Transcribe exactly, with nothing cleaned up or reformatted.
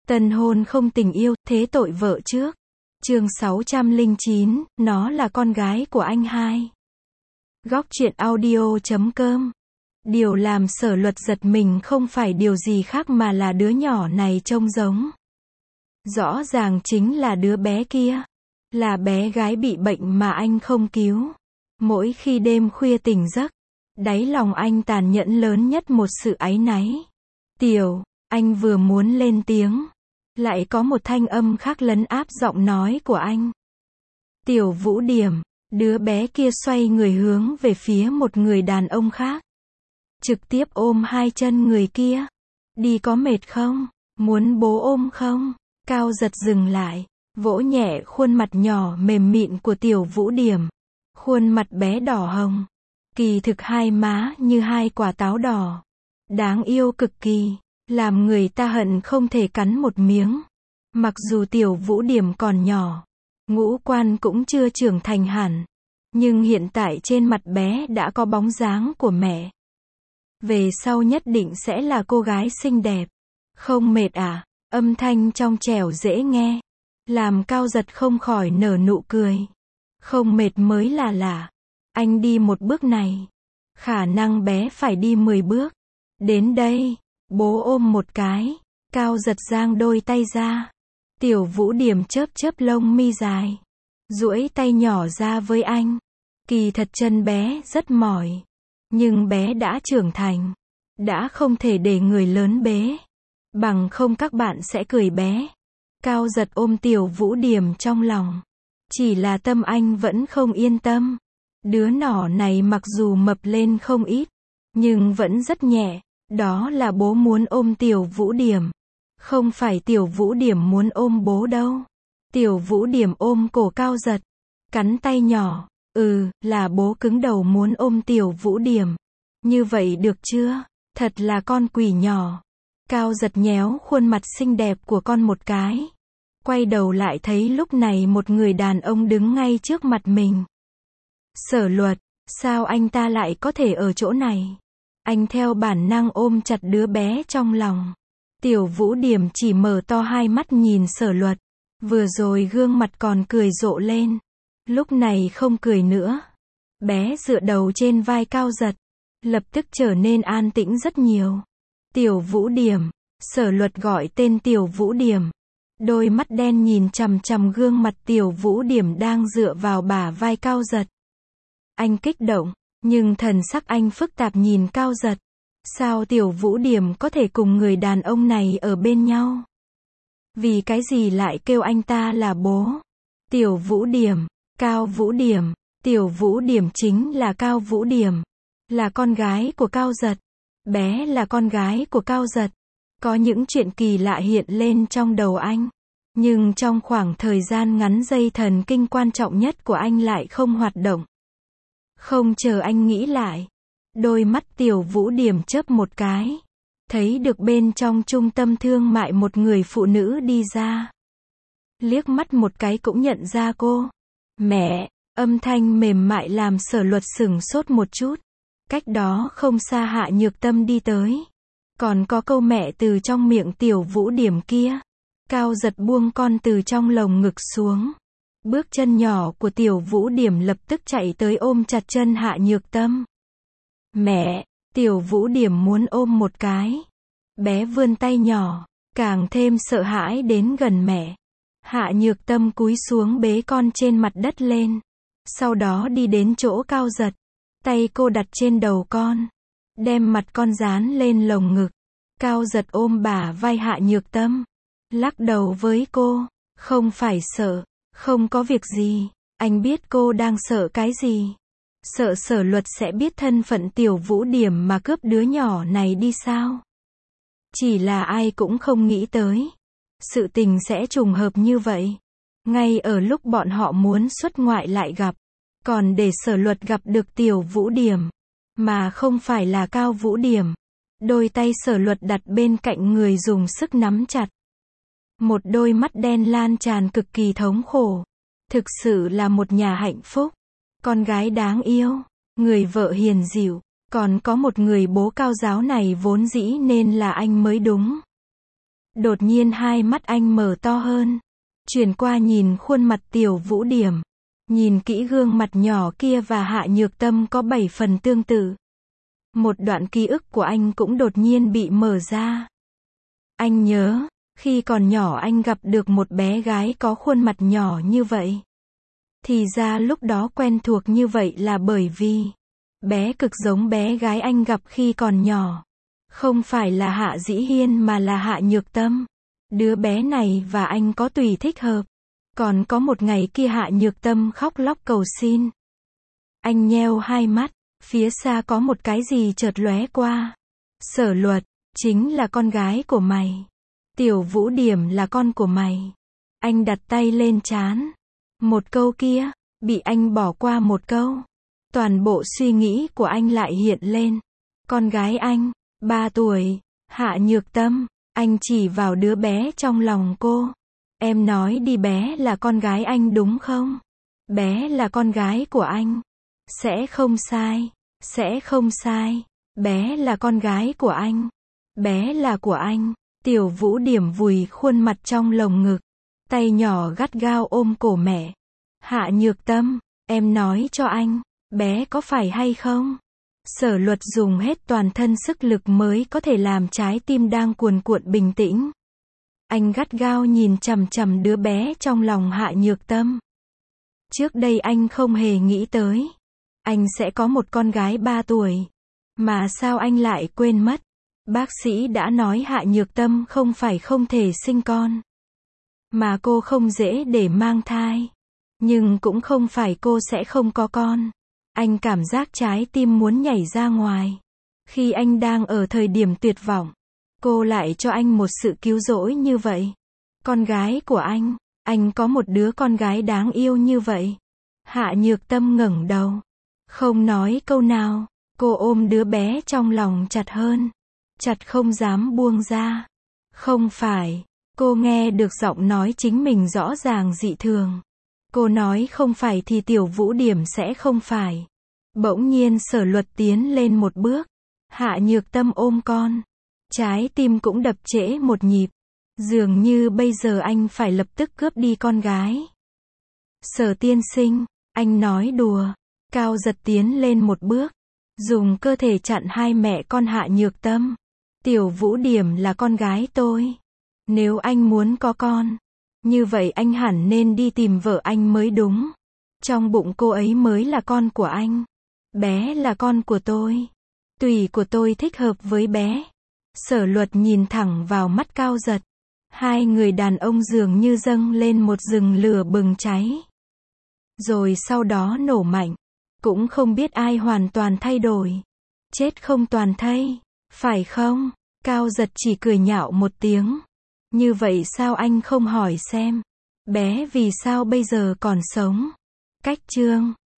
Tân hôn không tình yêu, thế tội vợ trước. Chương sáu trăm lẻ chín, nó là con gái của anh hai. Góc truyện audio chấm com. Điều làm Sở Luật giật mình không phải điều gì khác mà là đứa nhỏ này trông giống. Rõ ràng chính là đứa bé kia. Là bé gái bị bệnh mà anh không cứu. Mỗi khi đêm khuya tỉnh giấc, đáy lòng anh tàn nhẫn lớn nhất một sự áy náy. Tiểu, anh vừa muốn lên tiếng. Lại có một thanh âm khác lấn áp giọng nói của anh. Tiểu Vũ Điểm, đứa bé kia xoay người hướng về phía một người đàn ông khác. Trực tiếp ôm hai chân người kia. Đi có mệt không? Muốn bố ôm không? Cao giật dừng lại, vỗ nhẹ khuôn mặt nhỏ mềm mịn của Tiểu Vũ Điểm. Khuôn mặt bé đỏ hồng. Kỳ thực hai má như hai quả táo đỏ. Đáng yêu cực kỳ. Làm người ta hận không thể cắn một miếng. Mặc dù Tiểu Vũ Điểm còn nhỏ, ngũ quan cũng chưa trưởng thành hẳn, nhưng hiện tại trên mặt bé đã có bóng dáng của mẹ. Về sau nhất định sẽ là cô gái xinh đẹp. Không mệt à? Âm thanh trong trẻo dễ nghe, làm Cao Giật không khỏi nở nụ cười. Không mệt mới là lạ. Anh đi một bước này, khả năng bé phải đi mười bước. Đến đây, bố ôm một cái. Cao Giật giang đôi tay ra. Tiểu Vũ Điểm chớp chớp lông mi dài, duỗi tay nhỏ ra với anh. Kỳ thật chân bé rất mỏi, nhưng bé đã trưởng thành, đã không thể để người lớn bế, bằng không các bạn sẽ cười bé. Cao Giật ôm Tiểu Vũ Điểm trong lòng, chỉ là tâm anh vẫn không yên tâm. Đứa nhỏ này mặc dù mập lên không ít, nhưng vẫn rất nhẹ. Đó là bố muốn ôm Tiểu Vũ Điểm, không phải Tiểu Vũ Điểm muốn ôm bố đâu. Tiểu Vũ Điểm ôm cổ Cao Giật, cắn tay nhỏ. Ừ, là bố cứng đầu muốn ôm Tiểu Vũ Điểm. Như vậy được chưa? Thật là con quỷ nhỏ. Cao Giật nhéo khuôn mặt xinh đẹp của con một cái. Quay đầu lại thấy lúc này một người đàn ông đứng ngay trước mặt mình. Sở Luật, sao anh ta lại có thể ở chỗ này? Anh theo bản năng ôm chặt đứa bé trong lòng. Tiểu Vũ Điểm chỉ mở to hai mắt nhìn Sở Luật. Vừa rồi gương mặt còn cười rộ lên, lúc này không cười nữa. Bé dựa đầu trên vai Cao Giật, lập tức trở nên an tĩnh rất nhiều. Tiểu Vũ Điểm. Sở Luật gọi tên Tiểu Vũ Điểm. Đôi mắt đen nhìn chằm chằm gương mặt Tiểu Vũ Điểm đang dựa vào bả vai Cao Giật. Anh kích động, nhưng thần sắc anh phức tạp nhìn Cao Giật. Sao Tiểu Vũ Điểm có thể cùng người đàn ông này ở bên nhau? Vì cái gì lại kêu anh ta là bố? Tiểu Vũ Điểm, Cao Vũ Điểm. Tiểu Vũ Điểm chính là Cao Vũ Điểm, là con gái của Cao Giật. Bé là con gái của Cao Giật. Có những chuyện kỳ lạ hiện lên trong đầu anh, nhưng trong khoảng thời gian ngắn dây thần kinh quan trọng nhất của anh lại không hoạt động. Không chờ anh nghĩ lại, đôi mắt Tiểu Vũ Điểm chớp một cái, thấy được bên trong trung tâm thương mại một người phụ nữ đi ra. Liếc mắt một cái cũng nhận ra cô. Mẹ, âm thanh mềm mại làm Sở Luật sửng sốt một chút. Cách đó không xa Hạ Nhược Tâm đi tới. Còn có câu mẹ từ trong miệng Tiểu Vũ Điểm kia. Cao Giật buông con từ trong lồng ngực xuống. Bước chân nhỏ của Tiểu Vũ Điểm lập tức chạy tới ôm chặt chân Hạ Nhược Tâm. Mẹ, Tiểu Vũ Điểm muốn ôm một cái. Bé vươn tay nhỏ, càng thêm sợ hãi đến gần mẹ. Hạ Nhược Tâm cúi xuống bế con trên mặt đất lên. Sau đó đi đến chỗ Cao Giật. Tay cô đặt trên đầu con, đem mặt con dán lên lồng ngực. Cao Giật ôm bả vai Hạ Nhược Tâm, lắc đầu với cô. Không phải sợ, không có việc gì. Anh biết cô đang sợ cái gì. Sợ Sở Luật sẽ biết thân phận Tiểu Vũ Điểm mà cướp đứa nhỏ này đi sao? Chỉ là ai cũng không nghĩ tới. Sự tình sẽ trùng hợp như vậy. Ngay ở lúc bọn họ muốn xuất ngoại lại gặp. Còn để Sở Luật gặp được Tiểu Vũ Điểm, mà không phải là Cao Vũ Điểm. Đôi tay Sở Luật đặt bên cạnh người dùng sức nắm chặt. Một đôi mắt đen lan tràn cực kỳ thống khổ. Thực sự là một nhà hạnh phúc. Con gái đáng yêu, người vợ hiền dịu, còn có một người bố cao giáo này vốn dĩ nên là anh mới đúng. Đột nhiên hai mắt anh mở to hơn, chuyển qua nhìn khuôn mặt Tiểu Vũ Điểm. Nhìn kỹ gương mặt nhỏ kia và Hạ Nhược Tâm có bảy phần tương tự. Một đoạn ký ức của anh cũng đột nhiên bị mở ra. Anh nhớ, khi còn nhỏ anh gặp được một bé gái có khuôn mặt nhỏ như vậy. Thì ra lúc đó quen thuộc như vậy là bởi vì bé cực giống bé gái anh gặp khi còn nhỏ. Không phải là Hạ Dĩ Hiên mà là Hạ Nhược Tâm. Đứa bé này và anh có tùy thích hợp. Còn có một ngày kia Hạ Nhược Tâm khóc lóc cầu xin. Anh nheo hai mắt, phía xa có một cái gì chợt lóe qua. Sở Luật, chính là con gái của mày. Tiểu Vũ Điểm là con của mày. Anh đặt tay lên trán. Một câu kia, bị anh bỏ qua một câu. Toàn bộ suy nghĩ của anh lại hiện lên. Con gái anh, ba tuổi, Hạ Nhược Tâm, anh chỉ vào đứa bé trong lòng cô. Em nói đi, bé là con gái anh đúng không? Bé là con gái của anh. Sẽ không sai, sẽ không sai. Bé là con gái của anh. Bé là của anh. Tiểu Vũ Điểm vùi khuôn mặt trong lồng ngực. Tay nhỏ gắt gao ôm cổ mẹ. Hạ Nhược Tâm, em nói cho anh, bé có phải hay không? Sở Luật dùng hết toàn thân sức lực mới có thể làm trái tim đang cuồn cuộn bình tĩnh. Anh gắt gao nhìn chằm chằm đứa bé trong lòng Hạ Nhược Tâm. Trước đây anh không hề nghĩ tới. Anh sẽ có một con gái ba tuổi. Mà sao anh lại quên mất? Bác sĩ đã nói Hạ Nhược Tâm không phải không thể sinh con. Mà cô không dễ để mang thai. Nhưng cũng không phải cô sẽ không có con. Anh cảm giác trái tim muốn nhảy ra ngoài. Khi anh đang ở thời điểm tuyệt vọng, cô lại cho anh một sự cứu rỗi như vậy. Con gái của anh, anh có một đứa con gái đáng yêu như vậy. Hạ Nhược Tâm ngẩng đầu, không nói câu nào, cô ôm đứa bé trong lòng chặt hơn, chặt không dám buông ra. Không phải, cô nghe được giọng nói chính mình rõ ràng dị thường. Cô nói không phải thì Tiểu Vũ Điểm sẽ không phải. Bỗng nhiên Sở Luật tiến lên một bước. Hạ Nhược Tâm ôm con. Trái tim cũng đập trễ một nhịp. Dường như bây giờ anh phải lập tức cướp đi con gái. Sở tiên sinh, anh nói đùa. Cao Giật tiến lên một bước. Dùng cơ thể chặn hai mẹ con Hạ Nhược Tâm. Tiểu Vũ Điểm là con gái tôi. Nếu anh muốn có con, như vậy anh hẳn nên đi tìm vợ anh mới đúng. Trong bụng cô ấy mới là con của anh. Bé là con của tôi. Tùy của tôi thích hợp với bé. Sở Luật nhìn thẳng vào mắt Cao Giật. Hai người đàn ông dường như dâng lên một rừng lửa bừng cháy. Rồi sau đó nổ mạnh. Cũng không biết ai hoàn toàn thay đổi. Chết không toàn thây, phải không? Cao Giật chỉ cười nhạo một tiếng. Như vậy sao anh không hỏi xem, bé vì sao bây giờ còn sống? Cách chương